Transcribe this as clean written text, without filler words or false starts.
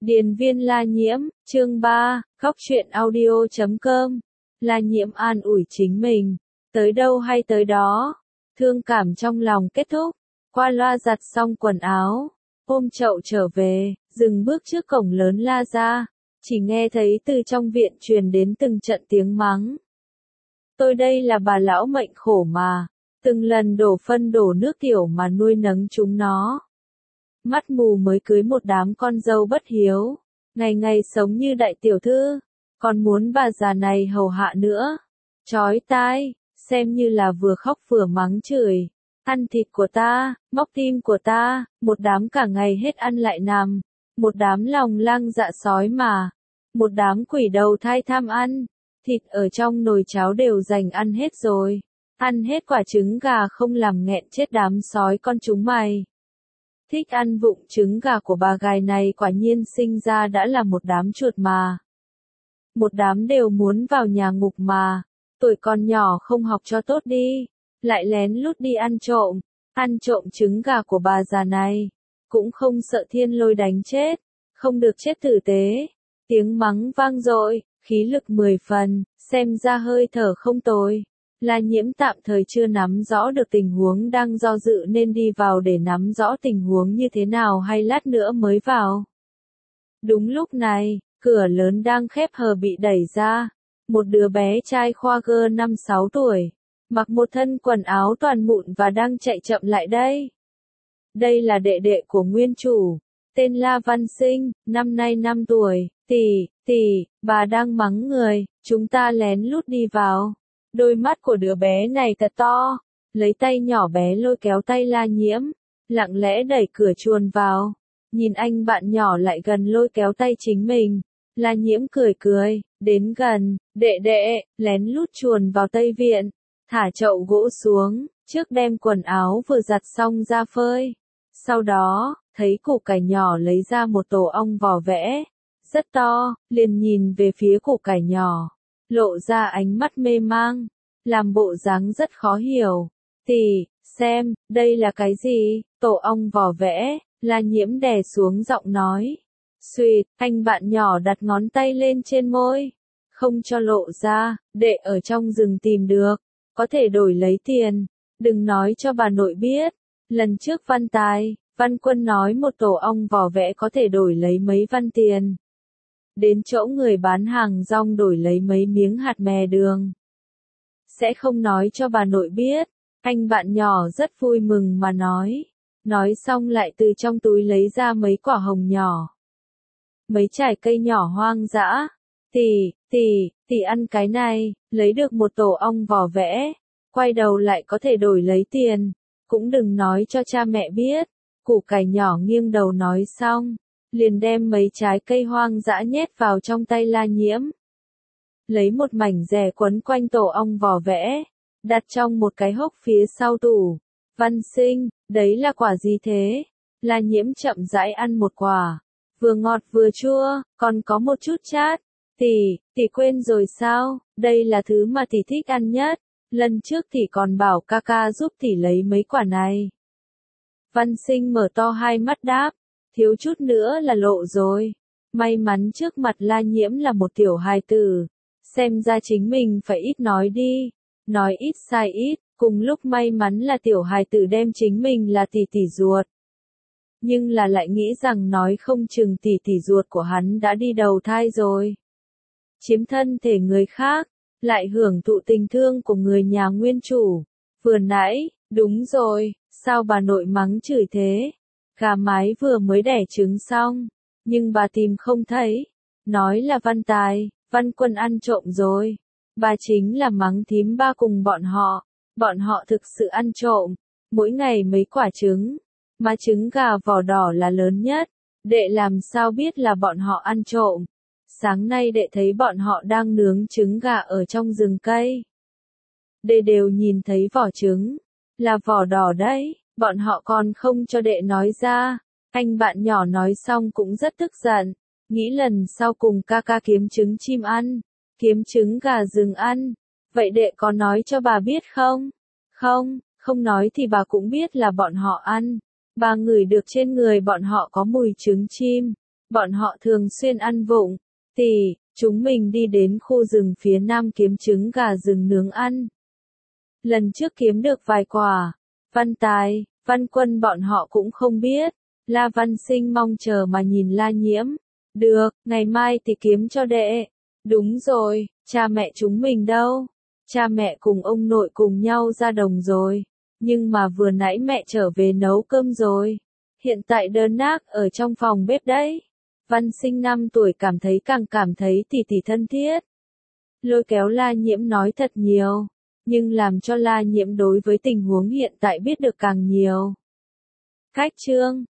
Điền viên La Nhiễm, chương 3, khóc chuyện audio.com. La Nhiễm an ủi chính mình, tới đâu hay tới đó, thương cảm trong lòng kết thúc, qua loa giặt xong quần áo, ôm chậu trở về, dừng bước trước cổng lớn la ra, chỉ nghe thấy từ trong viện truyền đến từng trận tiếng mắng. Tôi đây là bà lão mệnh khổ mà, từng lần đổ phân đổ nước tiểu mà nuôi nấng chúng nó. Mắt mù mới cưới một đám con dâu bất hiếu, ngày ngày sống như đại tiểu thư, còn muốn bà già này hầu hạ nữa. Chói tai, xem như là vừa khóc vừa mắng chửi, ăn thịt của ta, móc tim của ta, một đám cả ngày hết ăn lại nằm, một đám lòng lang dạ sói mà, một đám quỷ đầu thai tham ăn, thịt ở trong nồi cháo đều dành ăn hết rồi, ăn hết quả trứng gà không làm nghẹn chết đám sói con chúng mày. Thích ăn vụng trứng gà của bà gái này quả nhiên sinh ra đã là một đám chuột mà. Một đám đều muốn vào nhà ngục mà, tuổi còn nhỏ không học cho tốt đi, lại lén lút đi ăn trộm trứng gà của bà già này, cũng không sợ thiên lôi đánh chết, không được chết tử tế. Tiếng mắng vang dội, khí lực 10 phần, xem ra hơi thở không tồi. La Nhiễm tạm thời chưa nắm rõ được tình huống đang do dự nên đi vào để nắm rõ tình huống như thế nào hay lát nữa mới vào. Đúng lúc này, cửa lớn đang khép hờ bị đẩy ra, một đứa bé trai khoa gơ 5-6 tuổi, mặc một thân quần áo toàn mụn và đang chạy chậm lại đây. Đây là đệ đệ của nguyên chủ, tên La Văn Sinh, năm nay 5 tuổi, tỷ, bà đang mắng người, chúng ta lén lút đi vào. Đôi mắt của đứa bé này thật to, lấy tay nhỏ bé lôi kéo tay La Nhiễm, lặng lẽ đẩy cửa chuồn vào, nhìn anh bạn nhỏ lại gần lôi kéo tay chính mình, La Nhiễm cười, đến gần, đệ, lén lút chuồn vào Tây Viện, thả chậu gỗ xuống, trước đem quần áo vừa giặt xong ra phơi, sau đó, thấy củ cải nhỏ lấy ra một tổ ong vỏ vẽ, rất to, liền nhìn về phía củ cải nhỏ. Lộ ra ánh mắt mê mang, làm bộ dáng rất khó hiểu. Tỷ, xem, đây là cái gì? Tổ ong vỏ vẽ, La Nhiễm đè xuống giọng nói. Xuyệt, anh bạn nhỏ đặt ngón tay lên trên môi. Không cho lộ ra, đệ ở trong rừng tìm được, có thể đổi lấy tiền. Đừng nói cho bà nội biết. Lần trước Văn Quân nói một tổ ong vỏ vẽ có thể đổi lấy mấy văn tiền. Đến chỗ người bán hàng rong đổi lấy mấy miếng hạt mè đường. Sẽ không nói cho bà nội biết, anh bạn nhỏ rất vui mừng mà nói. Nói xong lại từ trong túi lấy ra mấy quả hồng nhỏ. Mấy trái cây nhỏ hoang dã. Tỷ ăn cái này, lấy được một tổ ong vỏ vẽ. Quay đầu lại có thể đổi lấy tiền. Cũng đừng nói cho cha mẹ biết. Củ cải nhỏ nghiêng đầu nói xong, liền đem mấy trái cây hoang dã nhét vào trong tay La Nhiễm. Lấy một mảnh rẻ quấn quanh tổ ong vỏ vẽ, đặt trong một cái hốc phía sau tủ. Văn Sinh, đấy là quả gì thế? La Nhiễm chậm rãi ăn một quả, vừa ngọt vừa chua, còn có một chút chát. Tỷ quên rồi sao? Đây là thứ mà tỷ thích ăn nhất. Lần trước tỷ còn bảo ca ca giúp tỷ lấy mấy quả này. Văn Sinh mở to hai mắt đáp. Thiếu chút nữa là lộ rồi. May mắn trước mặt La Nhiễm là một tiểu hài tử. Xem ra chính mình phải ít nói đi. Nói ít sai ít, cùng lúc may mắn là tiểu hài tử đem chính mình là tỷ ruột. Nhưng là lại nghĩ rằng nói không chừng tỷ ruột của hắn đã đi đầu thai rồi. Chiếm thân thể người khác, lại hưởng thụ tình thương của người nhà nguyên chủ. Vừa nãy, đúng rồi, sao bà nội mắng chửi thế? Gà mái vừa mới đẻ trứng xong, nhưng bà tìm không thấy. Nói là Văn Quân ăn trộm rồi. Bà chính là mắng thím ba cùng bọn họ. Bọn họ thực sự ăn trộm. Mỗi ngày mấy quả trứng. Mà trứng gà vỏ đỏ là lớn nhất. Đệ làm sao biết là bọn họ ăn trộm. Sáng nay đệ thấy bọn họ đang nướng trứng gà ở trong rừng cây. Đệ đều nhìn thấy vỏ trứng. Là vỏ đỏ đấy. Bọn họ còn không cho đệ nói ra. Anh bạn nhỏ nói xong cũng rất tức giận. Nghĩ lần sau cùng ca ca kiếm trứng chim ăn. Kiếm trứng gà rừng ăn. Vậy đệ có nói cho bà biết không? Không nói thì bà cũng biết là bọn họ ăn. Bà ngửi được trên người bọn họ có mùi trứng chim. Bọn họ thường xuyên ăn vụng. Tỷ, chúng mình đi đến khu rừng phía nam kiếm trứng gà rừng nướng ăn. Lần trước kiếm được vài quả. Văn Tài, Văn Quân bọn họ cũng không biết. La Văn Sinh mong chờ mà nhìn La Nhiễm. Được, ngày mai thì kiếm cho đệ. Đúng rồi, cha mẹ chúng mình đâu? Cha mẹ cùng ông nội cùng nhau ra đồng rồi. Nhưng mà vừa nãy mẹ trở về nấu cơm rồi. Hiện tại đơn nác ở trong phòng bếp đấy. Văn Sinh 5 tuổi càng cảm thấy tỷ tỷ thân thiết. Lôi kéo La Nhiễm nói thật nhiều. Nhưng làm cho La Nhiễm đối với tình huống hiện tại biết được càng nhiều. Khách trương.